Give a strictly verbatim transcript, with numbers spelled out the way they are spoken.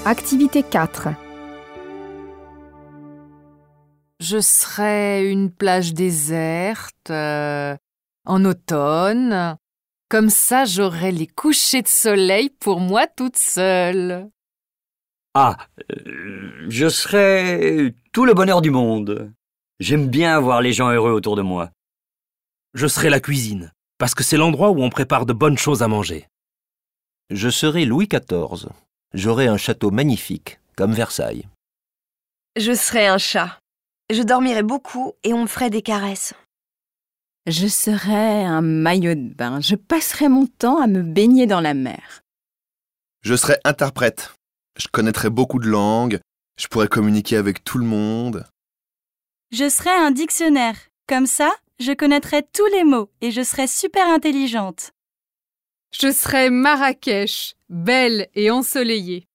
Activité quatre. Je serais une plage déserte, euh, en automne. Comme ça, j'aurais les couchers de soleil pour moi toute seule. Ah, euh, je serais tout le bonheur du monde. J'aime bien voir les gens heureux autour de moi. Je serai la cuisine, parce que c'est l'endroit où on prépare de bonnes choses à manger. Je serai Louis quatorze. J'aurai un château magnifique, comme Versailles. Je serais un chat. Je dormirais beaucoup et on me ferait des caresses. Je serais un maillot de bain. Je passerais mon temps à me baigner dans la mer. Je serais interprète. Je connaîtrais beaucoup de langues. Je pourrais communiquer avec tout le monde. Je serais un dictionnaire. Comme ça, je connaîtrais tous les mots et je serais super intelligente. Je serais Marrakech, belle et ensoleillée.